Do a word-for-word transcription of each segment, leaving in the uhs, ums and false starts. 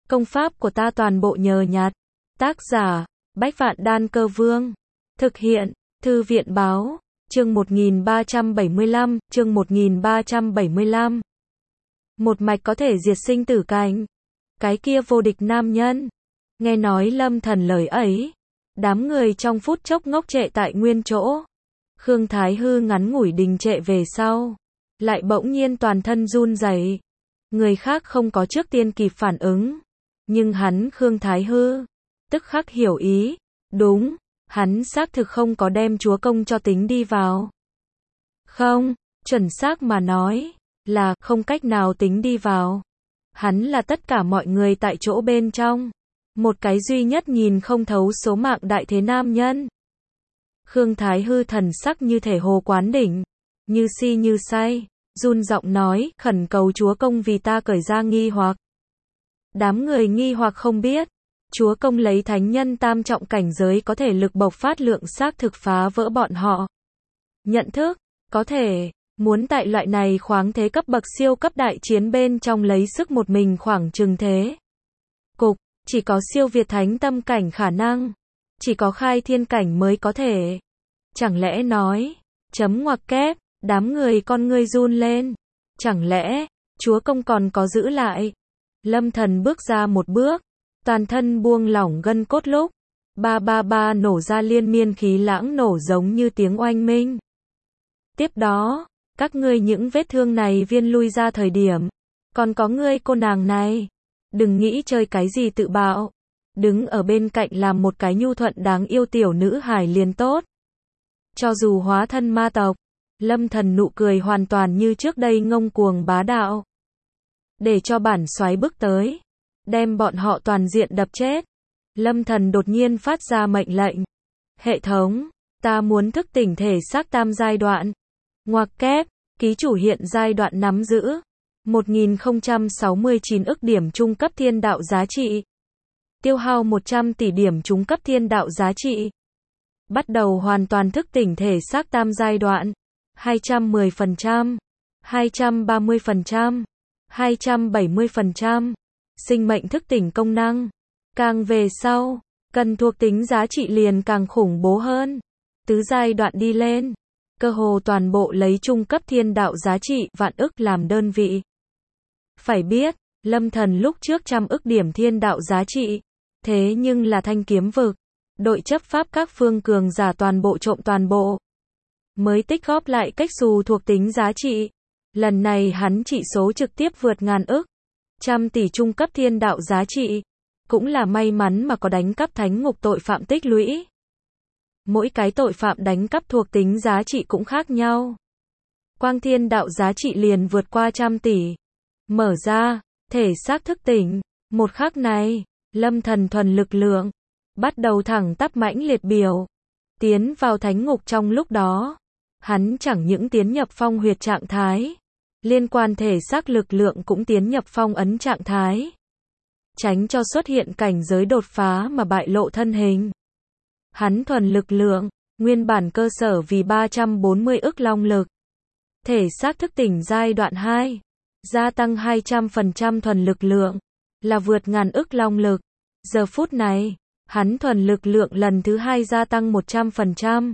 Công pháp của ta toàn bộ nhờ nhặt. Tác giả, Bách Vạn Đan Cơ Vương. Thực hiện, Thư viện Báo. Chương một nghìn ba trăm bảy mươi lăm, chương một nghìn ba trăm bảy mươi lăm. Một mạch có thể diệt sinh tử cảnh. Cái kia vô địch nam nhân. Nghe nói Lâm Thần lời ấy, đám người trong phút chốc ngốc trệ tại nguyên chỗ. Khương Thái Hư ngắn ngủi đình trệ về sau, lại bỗng nhiên toàn thân run rẩy. Người khác không có trước tiên kịp phản ứng, nhưng hắn Khương Thái Hư tức khắc hiểu ý, đúng, hắn xác thực không có đem chúa công cho tính đi vào. Không, chuẩn xác mà nói, là không cách nào tính đi vào. Hắn là tất cả mọi người tại chỗ bên trong, một cái duy nhất nhìn không thấu số mạng đại thế nam nhân. Khương Thái Hư thần sắc như thể hồ quán đỉnh, như si như say, run giọng nói, khẩn cầu chúa công vì ta cởi ra nghi hoặc. Đám người nghi hoặc không biết, chúa công lấy thánh nhân tam trọng cảnh giới có thể lực bộc phát lượng xác thực phá vỡ bọn họ. Nhận thức, có thể, muốn tại loại này khoáng thế cấp bậc siêu cấp đại chiến bên trong lấy sức một mình khoảng chừng thế. Cục, chỉ có siêu việt thánh tâm cảnh khả năng, chỉ có khai thiên cảnh mới có thể. Chẳng lẽ nói, chấm ngoặc kép, đám người con ngươi run lên. Chẳng lẽ, chúa công còn có giữ lại? Lâm Thần bước ra một bước, toàn thân buông lỏng gân cốt lúc, ba ba ba nổ ra liên miên khí lãng nổ giống như tiếng oanh minh. Tiếp đó, các ngươi những vết thương này viên lui ra thời điểm, còn có ngươi cô nàng này, đừng nghĩ chơi cái gì tự bạo, đứng ở bên cạnh làm một cái nhu thuận đáng yêu tiểu nữ hài liền tốt. Cho dù hóa thân ma tộc, Lâm Thần nụ cười hoàn toàn như trước đây ngông cuồng bá đạo. Để cho bản soái bước tới, đem bọn họ toàn diện đập chết. Lâm Thần đột nhiên phát ra mệnh lệnh. Hệ thống, ta muốn thức tỉnh thể xác tam giai đoạn. Ngoặc kép, ký chủ hiện giai đoạn nắm giữ một nghìn không trăm sáu mươi chín ức điểm trung cấp thiên đạo giá trị. Tiêu hao một trăm tỷ điểm trung cấp thiên đạo giá trị. Bắt đầu hoàn toàn thức tỉnh thể xác tam giai đoạn. hai trăm mười phần trăm, hai trăm ba mươi phần trăm, hai trăm bảy mươi phần trăm. Sinh mệnh thức tỉnh công năng. Càng về sau, cần thuộc tính giá trị liền càng khủng bố hơn. Tứ giai đoạn đi lên, cơ hồ toàn bộ lấy trung cấp thiên đạo giá trị vạn ức làm đơn vị. Phải biết, Lâm Thần lúc trước trăm ức điểm thiên đạo giá trị, thế nhưng là thanh kiếm vực, đội chấp pháp các phương cường giả toàn bộ trộm toàn bộ, mới tích góp lại cách xù thuộc tính giá trị. Lần này hắn trị số trực tiếp vượt ngàn ức, trăm tỷ trung cấp thiên đạo giá trị, cũng là may mắn mà có đánh cắp thánh ngục tội phạm tích lũy. Mỗi cái tội phạm đánh cắp thuộc tính giá trị cũng khác nhau. Quang thiên đạo giá trị liền vượt qua trăm tỷ. Mở ra, thể xác thức tỉnh, một khắc này, Lâm Thần thuần lực lượng, bắt đầu thẳng tắp mãnh liệt biểu. Tiến vào thánh ngục trong lúc đó, hắn chẳng những tiến nhập phong huyệt trạng thái, liên quan thể xác lực lượng cũng tiến nhập phong ấn trạng thái. Tránh cho xuất hiện cảnh giới đột phá mà bại lộ thân hình. Hắn thuần lực lượng, nguyên bản cơ sở vì ba trăm bốn mươi ức long lực. Thể xác thức tỉnh giai đoạn hai, gia tăng hai trăm phần trăm thuần lực lượng, là vượt ngàn ức long lực. Giờ phút này, hắn thuần lực lượng lần thứ hai gia tăng một trăm phần trăm.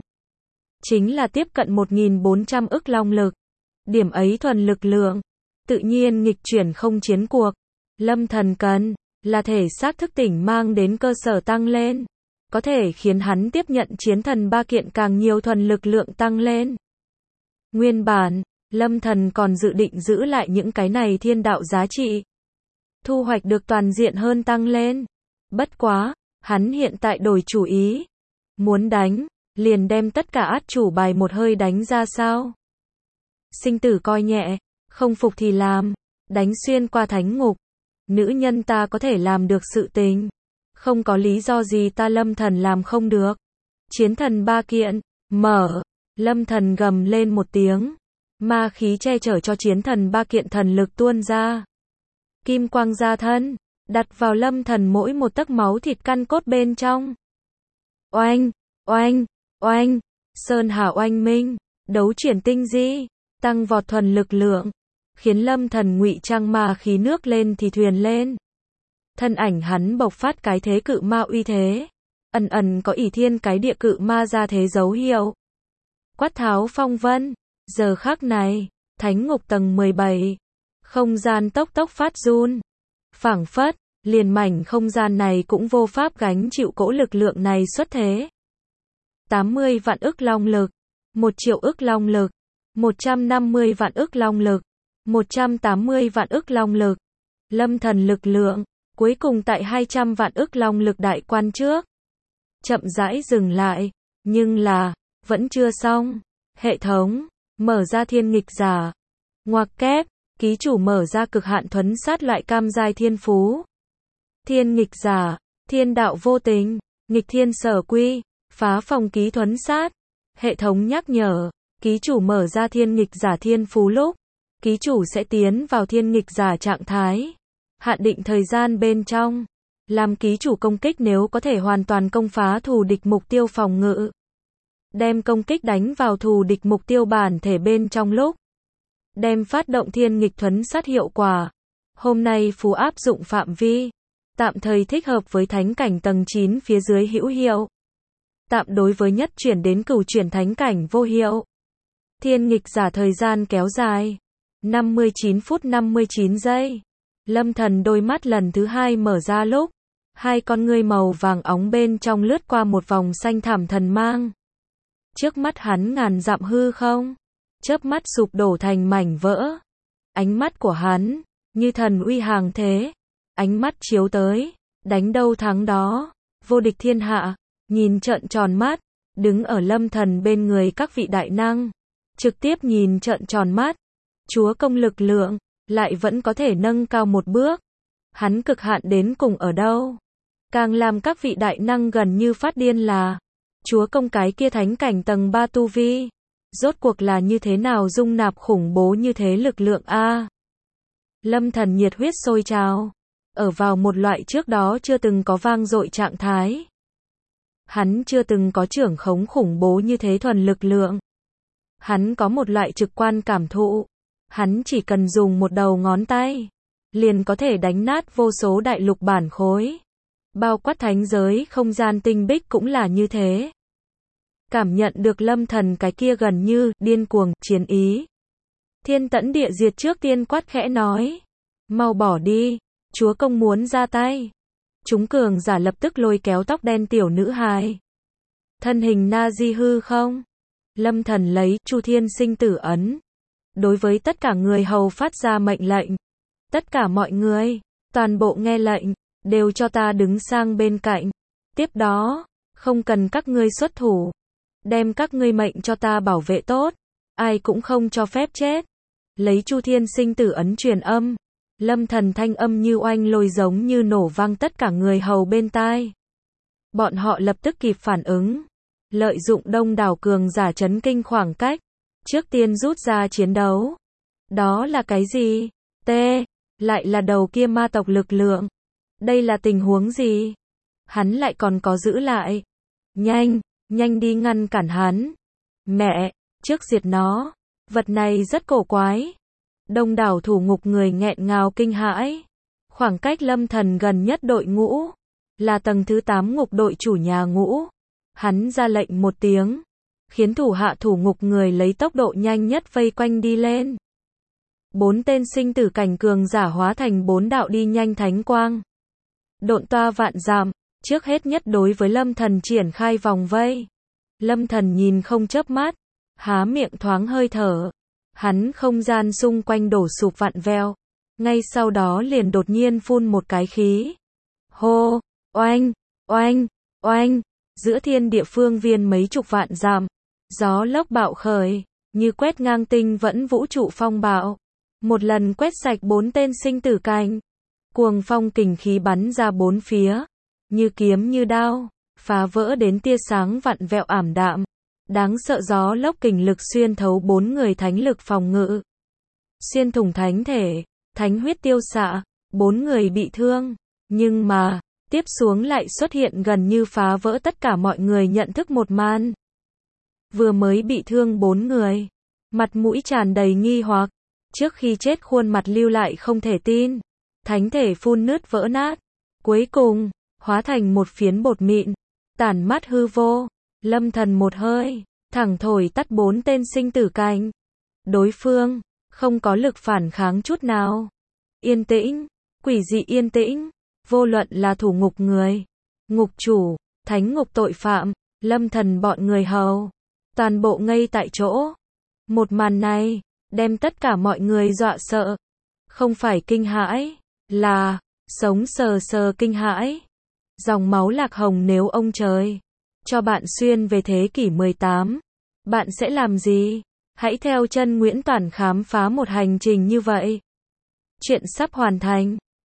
Chính là tiếp cận một nghìn bốn trăm ức long lực. Điểm ấy thuần lực lượng, tự nhiên nghịch chuyển không chiến cuộc. Lâm Thần cần, là thể xác thức tỉnh mang đến cơ sở tăng lên. Có thể khiến hắn tiếp nhận chiến thần ba kiện càng nhiều thuần lực lượng tăng lên. Nguyên bản, Lâm Thần còn dự định giữ lại những cái này thiên đạo giá trị. Thu hoạch được toàn diện hơn tăng lên. Bất quá, hắn hiện tại đổi chủ ý. Muốn đánh, liền đem tất cả át chủ bài một hơi đánh ra sao. Sinh tử coi nhẹ, không phục thì làm, đánh xuyên qua thánh ngục. Nữ nhân ta có thể làm được sự tình. Không có lý do gì ta Lâm Thần làm không được. Chiến thần ba kiện, mở. Lâm Thần gầm lên một tiếng. Ma khí che chở cho chiến thần ba kiện thần lực tuôn ra. Kim quang ra thân, đặt vào Lâm Thần mỗi một tấc máu thịt căn cốt bên trong. Oanh, oanh, oanh, sơn hà oanh minh, đấu chuyển tinh di, tăng vọt thuần lực lượng, khiến Lâm Thần ngụy trang ma khí nước lên thì thuyền lên. Thân ảnh hắn bộc phát cái thế cự ma uy thế. Ẩn ẩn có ỷ thiên cái địa cự ma ra thế dấu hiệu. Quát tháo phong vân. Giờ khắc này, thánh ngục tầng mười bảy. Không gian tốc tốc phát run. Phảng phất, liền mảnh không gian này cũng vô pháp gánh chịu cỗ lực lượng này xuất thế. tám mươi vạn ức long lực. một triệu ức long lực. một trăm năm mươi vạn ức long lực. một trăm tám mươi vạn ức long lực. Lâm thần lực lượng, cuối cùng tại hai trăm vạn ức long lực đại quan trước. Chậm rãi dừng lại, nhưng là, vẫn chưa xong. Hệ thống, mở ra thiên nghịch giả. Ngoặc kép, ký chủ mở ra cực hạn thuấn sát loại cam giai thiên phú. Thiên nghịch giả, thiên đạo vô tình, nghịch thiên sở quy, phá phòng ký thuấn sát. Hệ thống nhắc nhở, ký chủ mở ra thiên nghịch giả thiên phú lúc, ký chủ sẽ tiến vào thiên nghịch giả trạng thái. Hạn định thời gian bên trong, làm ký chủ công kích nếu có thể hoàn toàn công phá thù địch mục tiêu phòng ngự. Đem công kích đánh vào thù địch mục tiêu bản thể bên trong lúc. Đem phát động thiên nghịch thuấn sát hiệu quả. Hôm nay phú áp dụng phạm vi. Tạm thời thích hợp với thánh cảnh tầng chín phía dưới hữu hiệu. Tạm đối với nhất chuyển đến cửu chuyển thánh cảnh vô hiệu. Thiên nghịch giả thời gian kéo dài. năm mươi chín phút năm mươi chín giây. Lâm thần đôi mắt lần thứ hai mở ra lúc. Hai con ngươi màu vàng óng bên trong lướt qua một vòng xanh thảm thần mang. Trước mắt hắn ngàn dặm hư không. Chớp mắt sụp đổ thành mảnh vỡ. Ánh mắt của hắn, như thần uy hàng thế. Ánh mắt chiếu tới, đánh đâu thắng đó. Vô địch thiên hạ, nhìn trợn tròn mắt. Đứng ở lâm thần bên người các vị đại năng. Trực tiếp nhìn trợn tròn mắt. Chúa công lực lượng, lại vẫn có thể nâng cao một bước. Hắn cực hạn đến cùng ở đâu? Càng làm các vị đại năng gần như phát điên là chúa công cái kia thánh cảnh tầng ba tu vi. Rốt cuộc là như thế nào dung nạp khủng bố như thế lực lượng a? Lâm thần nhiệt huyết sôi trào. Ở vào một loại trước đó chưa từng có vang dội trạng thái. Hắn chưa từng có trưởng khống khủng bố như thế thuần lực lượng. Hắn có một loại trực quan cảm thụ. Hắn chỉ cần dùng một đầu ngón tay. Liền có thể đánh nát vô số đại lục bản khối. Bao quát thánh giới không gian tinh bích cũng là như thế. Cảm nhận được lâm thần cái kia gần như điên cuồng chiến ý. Thiên tẫn địa diệt trước tiên quát khẽ nói. Mau bỏ đi, chúa công muốn ra tay. Chúng cường giả lập tức lôi kéo tóc đen tiểu nữ hài. Thân hình na di hư không. Lâm thần lấy Chu Thiên sinh tử ấn. Đối với tất cả người hầu phát ra mệnh lệnh. Tất cả mọi người, toàn bộ nghe lệnh, đều cho ta đứng sang bên cạnh. Tiếp đó, không cần các ngươi xuất thủ. Đem các ngươi mệnh cho ta bảo vệ tốt. Ai cũng không cho phép chết. Lấy Chu Thiên sinh tử ấn truyền âm. Lâm thần thanh âm như oanh lôi giống như nổ vang tất cả người hầu bên tai. Bọn họ lập tức kịp phản ứng. Lợi dụng đông đảo cường giả chấn kinh khoảng cách. Trước tiên rút ra chiến đấu. Đó là cái gì? T. Lại là đầu kia ma tộc lực lượng. Đây là tình huống gì? Hắn lại còn có giữ lại. Nhanh, nhanh đi ngăn cản hắn. Mẹ, trước diệt nó. Vật này rất cổ quái. Đông đảo thủ ngục người nghẹn ngào kinh hãi. Khoảng cách lâm thần gần nhất đội ngũ. Là tầng thứ tám ngục đội chủ nhà ngũ. Hắn ra lệnh một tiếng. Khiến thủ hạ thủ ngục người lấy tốc độ nhanh nhất vây quanh đi lên. Bốn tên sinh tử cảnh cường giả hóa thành bốn đạo đi nhanh thánh quang. Độn toa vạn dặm, trước hết nhất đối với lâm thần triển khai vòng vây. Lâm thần nhìn không chớp mắt, há miệng thoáng hơi thở. Hắn không gian xung quanh đổ sụp vặn vẹo. Ngay sau đó liền đột nhiên phun một cái khí. Hô, oanh, oanh, oanh, giữa thiên địa phương viên mấy chục vạn dặm. Gió lốc bạo khởi, như quét ngang tinh vẫn vũ trụ phong bạo. Một lần quét sạch bốn tên sinh tử cảnh. Cuồng phong kình khí bắn ra bốn phía. Như kiếm như đao, phá vỡ đến tia sáng vặn vẹo ảm đạm. Đáng sợ gió lốc kình lực xuyên thấu bốn người thánh lực phòng ngự. Xuyên thủng thánh thể, thánh huyết tiêu xạ, bốn người bị thương. Nhưng mà, tiếp xuống lại xuất hiện gần như phá vỡ tất cả mọi người nhận thức một màn. Vừa mới bị thương bốn người. Mặt mũi tràn đầy nghi hoặc. Trước khi chết khuôn mặt lưu lại không thể tin. Thánh thể phun nứt vỡ nát. Cuối cùng, hóa thành một phiến bột mịn, tản mát hư vô. Lâm Thần một hơi, thẳng thổi tắt bốn tên sinh tử cảnh. Đối phương, không có lực phản kháng chút nào. Yên tĩnh, quỷ dị yên tĩnh, vô luận là thủ ngục người, ngục chủ, thánh ngục tội phạm, Lâm Thần bọn người hầu, toàn bộ ngây tại chỗ. Một màn này, đem tất cả mọi người dọa sợ. Không phải kinh hãi, là sống sờ sờ kinh hãi. Dòng máu Lạc Hồng, nếu ông trời cho bạn xuyên về thế kỷ mười tám, bạn sẽ làm gì? Hãy theo chân Nguyễn Toản khám phá một hành trình như vậy. Chuyện sắp hoàn thành.